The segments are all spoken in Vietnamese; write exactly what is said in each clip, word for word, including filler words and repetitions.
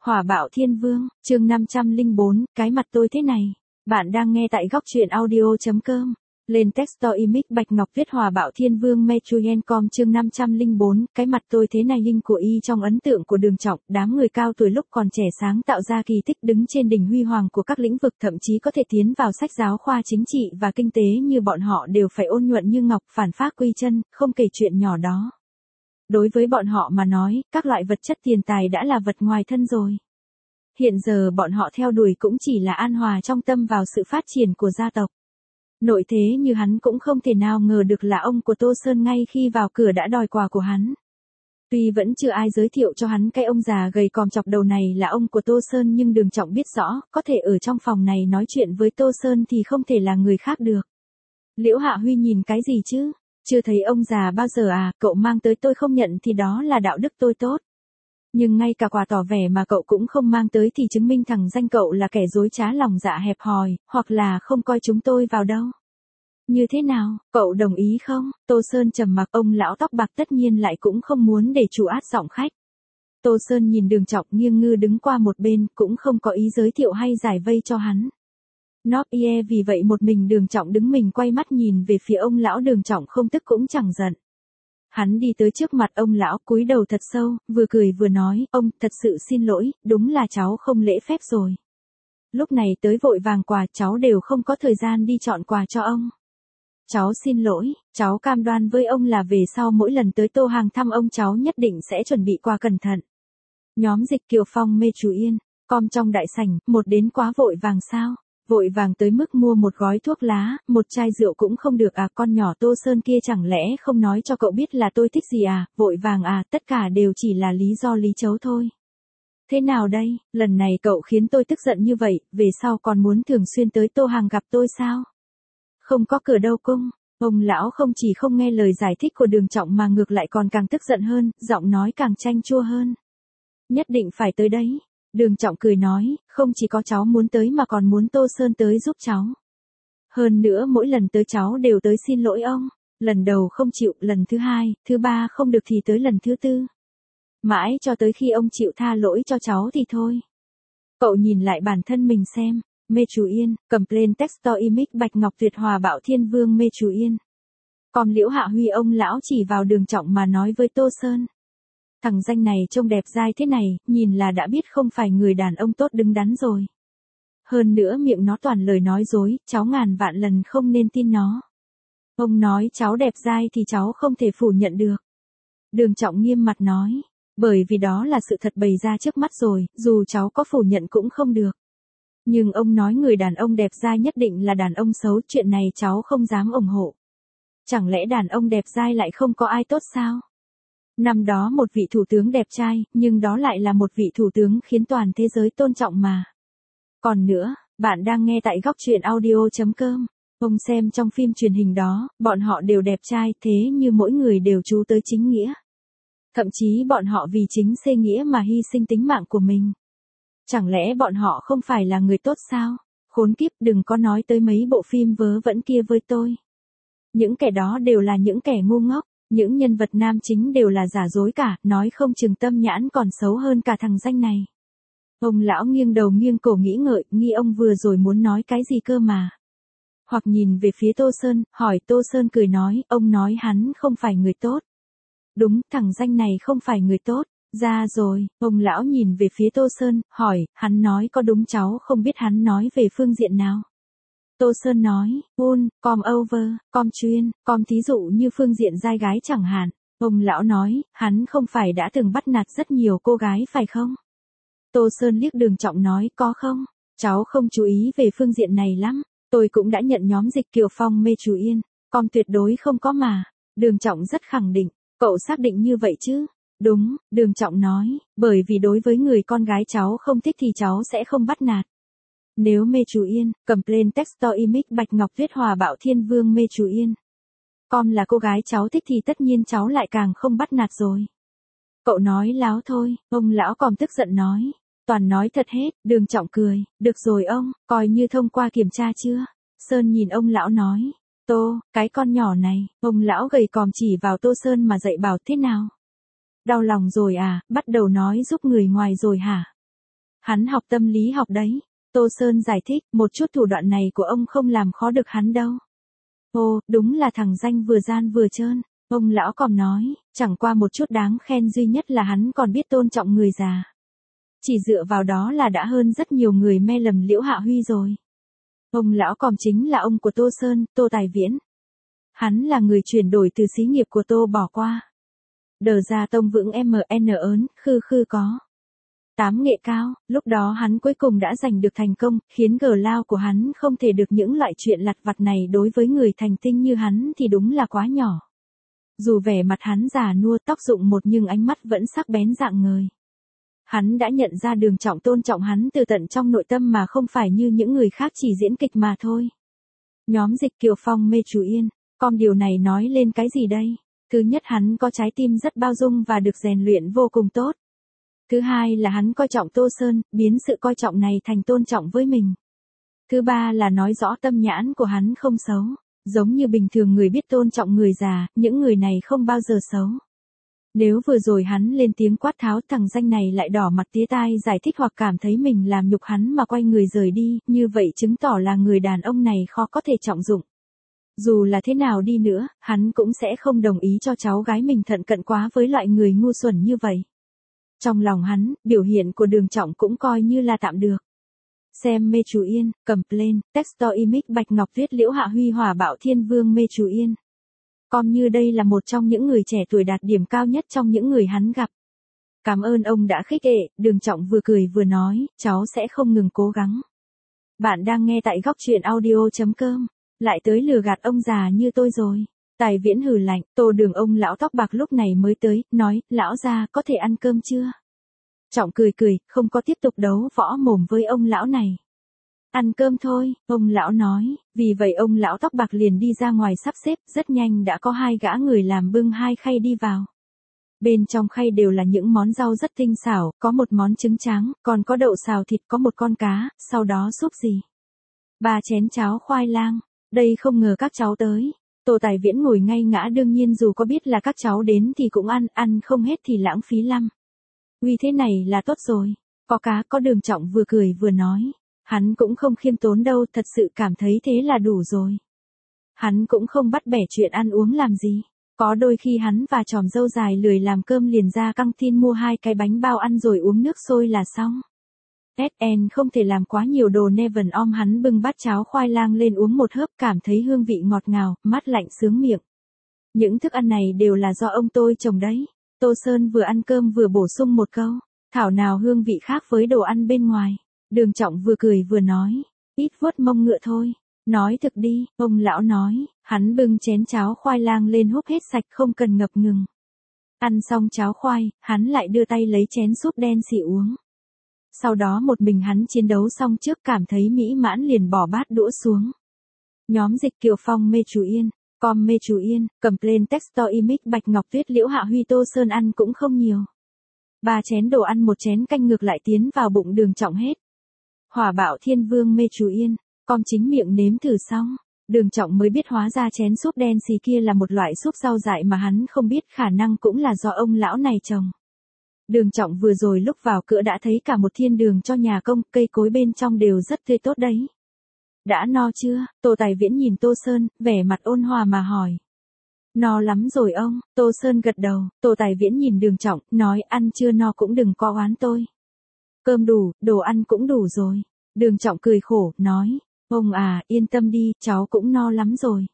Hỏa bạo thiên vương, chương năm trăm lẻ bốn, cái mặt tôi thế này. Bạn đang nghe tại góc truyện audio.com. Lên Textile Image Bạch Ngọc viết Hỏa bạo thiên vương Mechuyen.com chương năm trăm lẻ bốn, cái mặt tôi thế này hình của y trong ấn tượng của Đường Trọng, đám người cao tuổi lúc còn trẻ sáng tạo ra kỳ tích đứng trên đỉnh huy hoàng của các lĩnh vực thậm chí có thể tiến vào sách giáo khoa chính trị và kinh tế như bọn họ đều phải ôn nhuận như ngọc phản phác quy chân, không kể chuyện nhỏ đó. Đối với bọn họ mà nói, các loại vật chất tiền tài đã là vật ngoài thân rồi. Hiện giờ bọn họ theo đuổi cũng chỉ là an hòa trong tâm vào sự phát triển của gia tộc. Nội thế như hắn cũng không thể nào ngờ được là ông của Tô Sơn ngay khi vào cửa đã đòi quà của hắn. Tuy vẫn chưa ai giới thiệu cho hắn cái ông già gầy còm chọc đầu này là ông của Tô Sơn nhưng Đường Trọng biết rõ, có thể ở trong phòng này nói chuyện với Tô Sơn thì không thể là người khác được. Liễu Hạ Huy nhìn cái gì chứ? Chưa thấy ông già bao giờ à, cậu mang tới tôi không nhận thì đó là đạo đức tôi tốt. Nhưng ngay cả quà tỏ vẻ mà cậu cũng không mang tới thì chứng minh thằng danh cậu là kẻ dối trá lòng dạ hẹp hòi, hoặc là không coi chúng tôi vào đâu. Như thế nào, cậu đồng ý không? Tô Sơn trầm mặc, ông lão tóc bạc tất nhiên lại cũng không muốn để chủ át giọng khách. Tô Sơn nhìn Đường Trọng nghiêng ngư đứng qua một bên, cũng không có ý giới thiệu hay giải vây cho hắn. Nóp ie vì vậy một mình Đường Trọng đứng mình quay mắt nhìn về phía ông lão. Đường Trọng không tức cũng chẳng giận. Hắn đi tới trước mặt ông lão, cúi đầu thật sâu, vừa cười vừa nói, ông, thật sự xin lỗi, đúng là cháu không lễ phép rồi. Lúc này tới vội vàng quà, cháu đều không có thời gian đi chọn quà cho ông. Cháu xin lỗi, cháu cam đoan với ông là về sau mỗi lần tới Tô Hàng thăm ông cháu nhất định sẽ chuẩn bị quà cẩn thận. Nhóm Dịch Kiều Phong Mechuyen, com trong đại sảnh, một đến quá vội vàng sao? Vội vàng tới mức mua một gói thuốc lá, một chai rượu cũng không được à, con nhỏ Tô Sơn kia chẳng lẽ không nói cho cậu biết là tôi thích gì à, vội vàng à, tất cả đều chỉ là lý do lý chấu thôi. Thế nào đây, lần này cậu khiến tôi tức giận như vậy, về sau còn muốn thường xuyên tới Tô Hàng gặp tôi sao? Không có cửa đâu cung, ông lão không chỉ không nghe lời giải thích của Đường Trọng mà ngược lại còn càng tức giận hơn, giọng nói càng chanh chua hơn. Nhất định phải tới đấy. Đường Trọng cười nói, không chỉ có cháu muốn tới mà còn muốn Tô Sơn tới giúp cháu. Hơn nữa mỗi lần tới cháu đều tới xin lỗi ông, lần đầu không chịu, lần thứ hai, thứ ba không được thì tới lần thứ tư. Mãi cho tới khi ông chịu tha lỗi cho cháu thì thôi. Cậu nhìn lại bản thân mình xem, Mechuyen, Complain Textile Image Bạch Ngọc Tuyệt Hòa Bạo Thiên Vương Mechuyen. Còn Liễu Hạ Huy ông lão chỉ vào Đường Trọng mà nói với Tô Sơn. Thằng danh này trông đẹp dai thế này, nhìn là đã biết không phải người đàn ông tốt đứng đắn rồi. Hơn nữa miệng nó toàn lời nói dối, cháu ngàn vạn lần không nên tin nó. Ông nói cháu đẹp dai thì cháu không thể phủ nhận được. Đường Trọng nghiêm mặt nói, bởi vì đó là sự thật bày ra trước mắt rồi, dù cháu có phủ nhận cũng không được. Nhưng ông nói người đàn ông đẹp dai nhất định là đàn ông xấu, chuyện này cháu không dám ủng hộ. Chẳng lẽ đàn ông đẹp dai lại không có ai tốt sao? Năm đó một vị thủ tướng đẹp trai, nhưng đó lại là một vị thủ tướng khiến toàn thế giới tôn trọng mà. Còn nữa, bạn đang nghe tại góc truyện audio.com. Ông xem trong phim truyền hình đó, bọn họ đều đẹp trai thế như mỗi người đều chú tới chính nghĩa. Thậm chí bọn họ vì chính xê nghĩa mà hy sinh tính mạng của mình. Chẳng lẽ bọn họ không phải là người tốt sao? Khốn kiếp, đừng có nói tới mấy bộ phim vớ vẩn kia với tôi. Những kẻ đó đều là những kẻ ngu ngốc. Những nhân vật nam chính đều là giả dối cả, nói không chừng tâm nhãn còn xấu hơn cả thằng danh này. Ông lão nghiêng đầu nghiêng cổ nghĩ ngợi, nghi ông vừa rồi muốn nói cái gì cơ mà. Hoặc nhìn về phía Tô Sơn, hỏi Tô Sơn cười nói, ông nói hắn không phải người tốt. Đúng, thằng danh này không phải người tốt. Ra rồi, ông lão nhìn về phía Tô Sơn, hỏi, hắn nói có đúng cháu không biết hắn nói về phương diện nào. Tô Sơn nói, un, com over, com chuyên, com thí dụ như phương diện giai gái chẳng hạn. Ông lão nói, hắn không phải đã từng bắt nạt rất nhiều cô gái phải không? Tô Sơn liếc Đường Trọng nói, có không? Cháu không chú ý về phương diện này lắm. Tôi cũng đã nhận nhóm Dịch Kiều Phong Mechuyen, com tuyệt đối không có mà. Đường Trọng rất khẳng định, cậu xác định như vậy chứ? Đúng, Đường Trọng nói, bởi vì đối với người con gái cháu không thích thì cháu sẽ không bắt nạt. Nếu Mechuyen, Complain Textile Image Bạch Ngọc Tuyết Hòa Bạo Thiên Vương Mechuyen. Com là cô gái cháu thích thì tất nhiên cháu lại càng không bắt nạt rồi. Cậu nói láo thôi, ông lão còn tức giận nói. Toàn nói thật hết, Đường Trọng cười, được rồi ông, coi như thông qua kiểm tra chưa? Sơn nhìn ông lão nói. Tô, cái con nhỏ này, ông lão gầy còm chỉ vào Tô Sơn mà dạy bảo thế nào? Đau lòng rồi à, bắt đầu nói giúp người ngoài rồi hả? Hắn học tâm lý học đấy. Tô Sơn giải thích, một chút thủ đoạn này của ông không làm khó được hắn đâu. Ồ, đúng là thằng danh vừa gian vừa trơn. Ông lão còn nói, chẳng qua một chút đáng khen duy nhất là hắn còn biết tôn trọng người già. Chỉ dựa vào đó là đã hơn rất nhiều người mê lầm Liễu Hạ Huy rồi. Ông lão còn chính là ông của Tô Sơn, Tô Tài Viễn. Hắn là người chuyển đổi từ xí nghiệp của Tô bỏ qua. Đờ ra tông vững em en ớn, khư khư có. Tám nghệ cao, lúc đó hắn cuối cùng đã giành được thành công, khiến gờ lao của hắn không thể được những loại chuyện lặt vặt này đối với người thành tinh như hắn thì đúng là quá nhỏ. Dù vẻ mặt hắn già nua tóc rụng một nhưng ánh mắt vẫn sắc bén dạng ngời. Hắn đã nhận ra Đường Trọng tôn trọng hắn từ tận trong nội tâm mà không phải như những người khác chỉ diễn kịch mà thôi. Nhóm Dịch Kiều Phong mê chú Yên, con điều này nói lên cái gì đây? Thứ nhất hắn có trái tim rất bao dung và được rèn luyện vô cùng tốt. Thứ hai là hắn coi trọng Tô Sơn, biến sự coi trọng này thành tôn trọng với mình. Thứ ba là nói rõ tâm nhãn của hắn không xấu. Giống như bình thường người biết tôn trọng người già, những người này không bao giờ xấu. Nếu vừa rồi hắn lên tiếng quát tháo thằng danh này lại đỏ mặt tía tai giải thích hoặc cảm thấy mình làm nhục hắn mà quay người rời đi, như vậy chứng tỏ là người đàn ông này khó có thể trọng dụng. Dù là thế nào đi nữa, hắn cũng sẽ không đồng ý cho cháu gái mình thận cận quá với loại người ngu xuẩn như vậy. Trong lòng hắn, biểu hiện của Đường Trọng cũng coi như là tạm được. Xem mê chú Yên, cầm lên, texto image Bạch Ngọc Tuyết Liễu Hạ Huy Hỏa Bạo Thiên Vương mê chú Yên. Coi như đây là một trong những người trẻ tuổi đạt điểm cao nhất trong những người hắn gặp. Cảm ơn ông đã khích lệ, Đường Trọng vừa cười vừa nói, cháu sẽ không ngừng cố gắng. Bạn đang nghe tại góc truyện audio chấm com, lại tới lừa gạt ông già như tôi rồi. Tài Viễn hừ lạnh, Tô Đường ông lão tóc bạc lúc này mới tới, nói, lão già có thể ăn cơm chưa? Trọng cười cười, không có tiếp tục đấu võ mồm với ông lão này. Ăn cơm thôi, ông lão nói, vì vậy ông lão tóc bạc liền đi ra ngoài sắp xếp, rất nhanh đã có hai gã người làm bưng hai khay đi vào. Bên trong khay đều là những món rau rất tinh xảo, có một món trứng tráng, còn có đậu xào thịt, có một con cá, sau đó súp gì. Ba chén cháo khoai lang, đây không ngờ các cháu tới. Tô Tài Viễn ngồi ngay ngã đương nhiên dù có biết là các cháu đến thì cũng ăn, ăn không hết thì lãng phí lắm. Uy thế này là tốt rồi, có cá có Đường Trọng vừa cười vừa nói. Hắn cũng không khiêm tốn đâu, thật sự cảm thấy thế là đủ rồi. Hắn cũng không bắt bẻ chuyện ăn uống làm gì. Có đôi khi hắn và tròm dâu dài lười làm cơm liền ra căng tin mua hai cái bánh bao ăn rồi uống nước sôi là xong. ét en không thể làm quá nhiều đồ neven om hắn bưng bát cháo khoai lang lên uống một hớp cảm thấy hương vị ngọt ngào, mát lạnh sướng miệng. Những thức ăn này đều là do ông tôi trồng đấy. Tô Sơn vừa ăn cơm vừa bổ sung một câu, thảo nào hương vị khác với đồ ăn bên ngoài. Đường Trọng vừa cười vừa nói, ít vuốt mông ngựa thôi. Nói thực đi, ông lão nói, hắn bưng chén cháo khoai lang lên húp hết sạch không cần ngập ngừng. Ăn xong cháo khoai, hắn lại đưa tay lấy chén súp đen xì uống. Sau đó một mình hắn chiến đấu xong trước cảm thấy mỹ mãn liền bỏ bát đũa xuống. Nhóm Dịch Kiều Phong mê chú Yên, com mê chú Yên, cầm lên texto image Bạch Ngọc Tuyết Liễu Hạ Huy Tô Sơn ăn cũng không nhiều. Ba chén đồ ăn một chén canh ngược lại tiến vào bụng Đường Trọng hết. Hỏa Bạo Thiên Vương mê chú Yên, con chính miệng nếm thử xong, Đường Trọng mới biết hóa ra chén súp đen xì kia là một loại súp rau dại mà hắn không biết, khả năng cũng là do ông lão này trồng. Đường Trọng vừa rồi lúc vào cửa đã thấy cả một thiên đường cho nhà công, cây cối bên trong đều rất tươi tốt đấy. Đã no chưa? Tô Tài Viễn nhìn Tô Sơn, vẻ mặt ôn hòa mà hỏi. No lắm rồi ông, Tô Sơn gật đầu, Tô Tài Viễn nhìn Đường Trọng, nói ăn chưa no cũng đừng có oán tôi. Cơm đủ, đồ ăn cũng đủ rồi. Đường Trọng cười khổ, nói, ông à, yên tâm đi, cháu cũng no lắm rồi.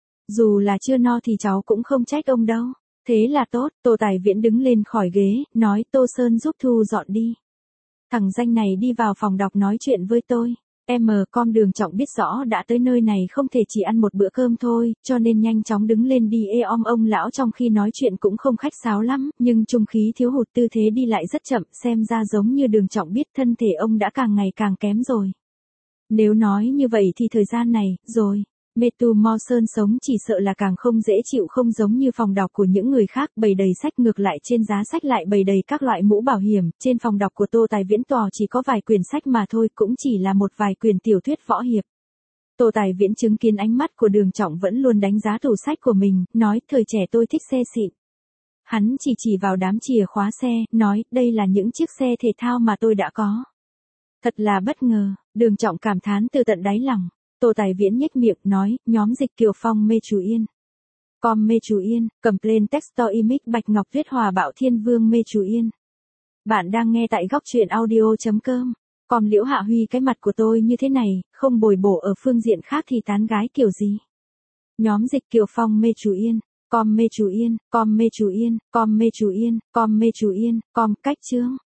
Dù là chưa no thì cháu cũng không trách ông đâu. Thế là tốt, Tô Tài Viễn đứng lên khỏi ghế, nói Tô Sơn giúp thu dọn đi. Thằng danh này đi vào phòng đọc nói chuyện với tôi. Em com Đường Trọng biết rõ đã tới nơi này không thể chỉ ăn một bữa cơm thôi, cho nên nhanh chóng đứng lên đi ê om ông lão trong khi nói chuyện cũng không khách sáo lắm, nhưng trung khí thiếu hụt tư thế đi lại rất chậm, xem ra giống như Đường Trọng biết thân thể ông đã càng ngày càng kém rồi. Nếu nói như vậy thì thời gian này, rồi. Metu Mo Sơn sống chỉ sợ là càng không dễ chịu, không giống như phòng đọc của những người khác, bày đầy sách, ngược lại trên giá sách lại bày đầy các loại mũ bảo hiểm, trên phòng đọc của Tô Tài Viễn tòa chỉ có vài quyển sách mà thôi, cũng chỉ là một vài quyển tiểu thuyết võ hiệp. Tô Tài Viễn chứng kiến ánh mắt của Đường Trọng vẫn luôn đánh giá tủ sách của mình, nói thời trẻ tôi thích xe xịn. Hắn chỉ chỉ vào đám chìa khóa xe, nói đây là những chiếc xe thể thao mà tôi đã có. Thật là bất ngờ, Đường Trọng cảm thán từ tận đáy lòng. Tô Tài Viễn nhếch miệng nói, nhóm dịch Kiều Phong mê Chú Yên. Com mê Chú Yên, Complain Textile Image Bạch Ngọc Viết Hòa Bạo Thiên Vương mê Chú Yên. Bạn đang nghe tại góc truyện audio.com. Com Liễu Hạ Huy, cái mặt của tôi như thế này, không bồi bổ ở phương diện khác thì tán gái kiểu gì? Nhóm dịch Kiều Phong mê Chú Yên. Com mê Chú Yên, Com mê Chú Yên, Com mê Chú Yên, Com mê Chú Yên, Com cách chương.